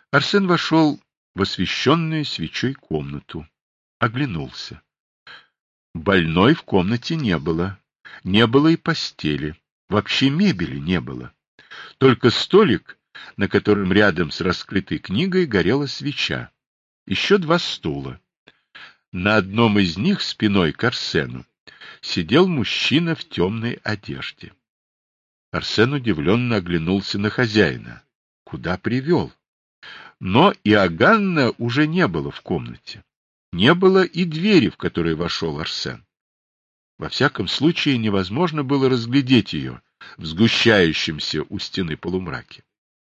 Арсен вошел в освещенную свечой комнату, оглянулся. Больной в комнате не было, не было и постели, вообще мебели не было. Только столик, на котором рядом с раскрытой книгой горела свеча, еще два стула. На одном из них спиной к Арсену сидел мужчина в темной одежде. Арсен удивленно оглянулся на хозяина. Куда привел? Но Иоганна уже не было в комнате. Не было и двери, в которую вошел Арсен. Во всяком случае, невозможно было разглядеть ее в сгущающемся у стены полумраке.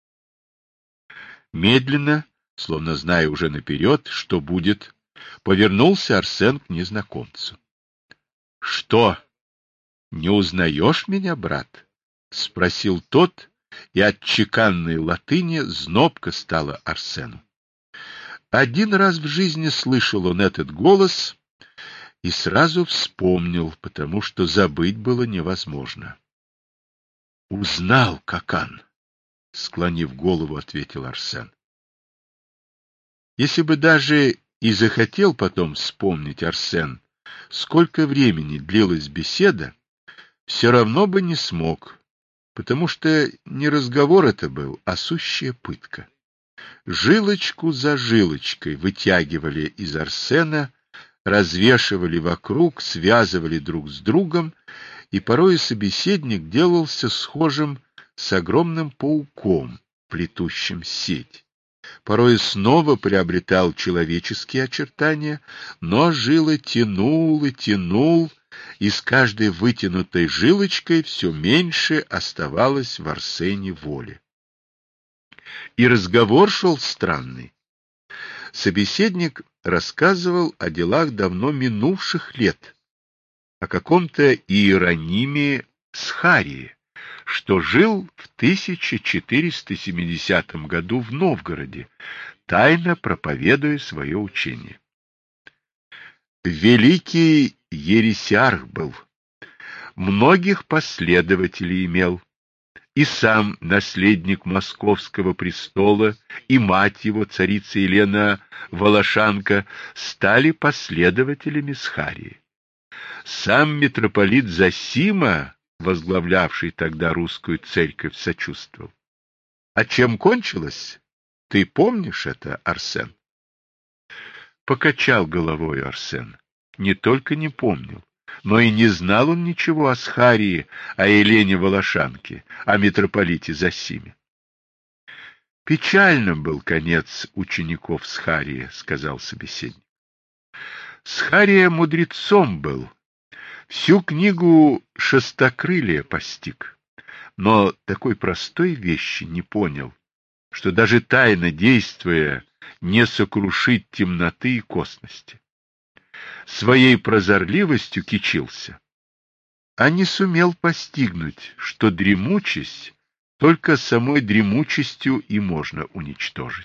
Медленно, словно зная уже наперед, что будет, повернулся Арсен к незнакомцу. — Что, не узнаешь меня, брат? — спросил тот, и от чеканной латыни знобко стало Арсену. Один раз в жизни слышал он этот голос и сразу вспомнил, потому что забыть было невозможно. — Узнал, Какан, — склонив голову, ответил Арсен. Если бы даже и захотел потом вспомнить Арсен, сколько времени длилась беседа, все равно бы не смог, потому что не разговор это был, а сущая пытка. Жилочку за жилочкой вытягивали из Арсена, развешивали вокруг, связывали друг с другом, и порой собеседник делался схожим с огромным пауком, плетущим сеть. Порой снова приобретал человеческие очертания, но жила тянул и тянул, и с каждой вытянутой жилочкой все меньше оставалось в Арсене воли. И разговор шел странный. Собеседник рассказывал о делах давно минувших лет, о каком-то Иерониме Схарии, что жил в 1470 году в Новгороде, тайно проповедуя свое учение. Великий ересиарх был, многих последователей имел, и сам наследник московского престола, и мать его, царица Елена Волошанка, стали последователями Схарии. Сам митрополит Зосима, возглавлявший тогда русскую церковь, сочувствовал. А чем кончилось? Ты помнишь это, Арсен? Покачал головой Арсен. Не только не помнил, но и не знал он ничего о Схарии, о Елене Волошанке, о митрополите Зосиме. Печальным был конец учеников Схарии, сказал собеседник. Схария мудрецом был, всю книгу шестокрылия постиг, но такой простой вещи не понял, что даже тайно действуя не сокрушить темноты и косности. Своей прозорливостью кичился, а не сумел постигнуть, что дремучесть только самой дремучестью и можно уничтожить.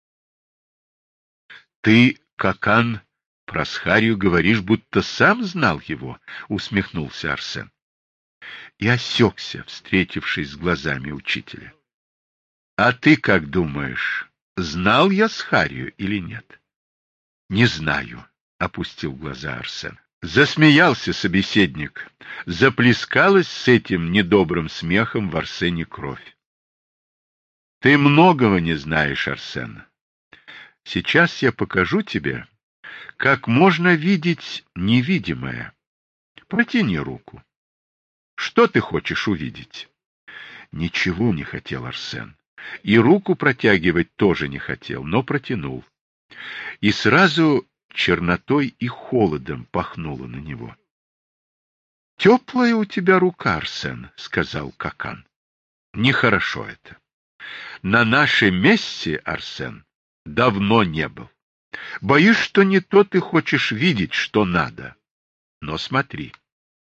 Ты, Какан, про Схарию говоришь, будто сам знал его, усмехнулся Арсен. И осекся, встретившись с глазами учителя. А ты как думаешь, знал я Схарию или нет? Не знаю, опустил глаза Арсен. Засмеялся собеседник. Заплескалась с этим недобрым смехом в Арсене кровь. Ты многого не знаешь, Арсен. Сейчас я покажу тебе, как можно видеть невидимое. Протяни руку. Что ты хочешь увидеть? Ничего не хотел Арсен. И руку протягивать тоже не хотел, но протянул. И сразу чернотой и холодом пахнуло на него. — Теплая у тебя рука, Арсен, — сказал Какан. — Нехорошо это. На нашем месте, Арсен, давно не был. Боюсь, что не то ты хочешь видеть, что надо. Но смотри.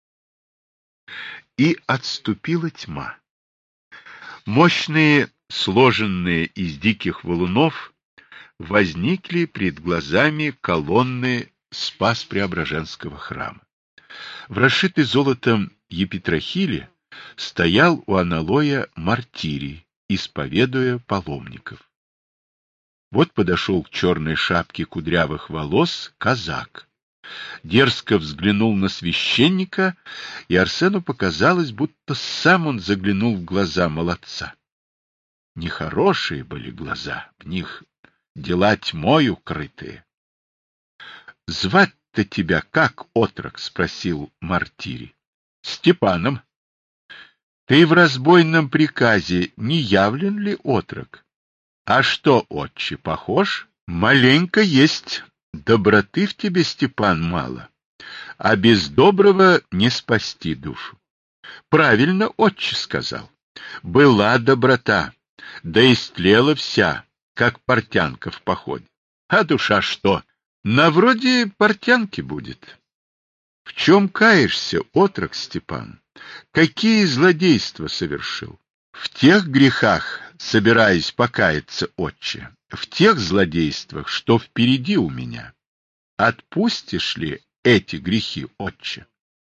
И отступила тьма. Мощные, сложенные из диких валунов, возникли пред глазами колонны Спас-Преображенского храма. В расшитой золотом епитрахиле стоял у аналоя мартирий, исповедуя паломников. Вот подошел к черной шапке кудрявых волос казак. Дерзко взглянул на священника, и Арсену показалось, будто сам он заглянул в глаза молодца. Нехорошие были глаза, в них дела тьмой укрытые. — Звать-то тебя как, отрок? — спросил Мартирий. — Степаном. — Ты в разбойном приказе не явлен ли, отрок? — А что, отче, похож? — Маленько есть. Доброты в тебе, Степан, мало, а без доброго не спасти душу. Правильно отче сказал. Была доброта, да истлела вся, как портянка в походе. А душа что? На вроде портянки будет. В чем каешься, отрок Степан? Какие злодейства совершил? В тех грехах, собираясь покаяться, отче, в тех злодействах, что впереди у меня. Отпустишь ли эти грехи, отче?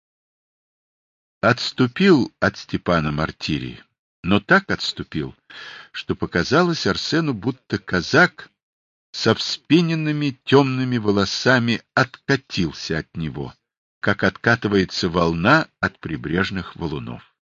Отступил от Степана Мартирий, но так отступил, что показалось Арсену, будто казак со вспененными темными волосами откатился от него, как откатывается волна от прибрежных валунов.